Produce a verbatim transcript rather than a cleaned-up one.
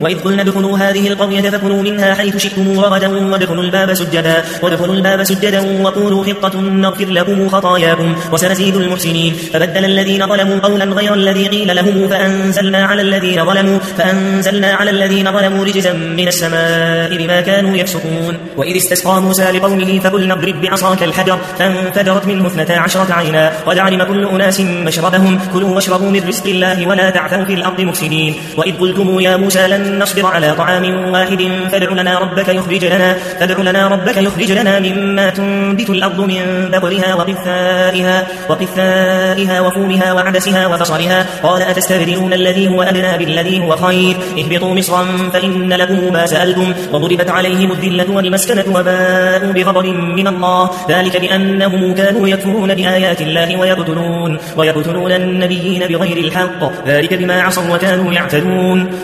وإذ قلنا ادخلوا هذه القرية فكلوا منها حيث شئتم رغدا وادخلوا الباب سجدا وادخلوا الباب سجدا وقولوا حطة نغفر لكم خطاياكم وسنزيد المحسنين. فبدل الذين ظلموا قولا غير الذي قيل لهم فأنزلنا على الذين ظلموا فأنزلنا على الذين ظلموا رجزا من السماء بما كانوا يفسقون. وإذ استسقى موسى لقومه فقلنا اضرب بعصاك الحجر فانفجرت منه اثنتا عشرة عينا قد علم كل أناس مشربهم كلوا واشربوا من رزق الله ولا تعثوا في الأرض مفسدين. وإذ قلتم يا موسى لن نصبر على طعام واحد فادع لنا ربك يخرج لنا فادع لنا ربك يخرج لنا مما تنبت الأرض من بقلها وقثائها وقثائها وفومها وعدسها وبصلها قال أتستبدلون الذي هو أدنى بالذي هو خير اهبطوا مصرا فإن لكم ما سألتم وضربت عليهم الذلة والمسكنة وباءوا بغضب من الله ذلك بأنهم كانوا يكفرون بآيات الله ويقتلون ويقتلون النبيين بغير الحق ذلك بما عصوا وكانوا يعتدون.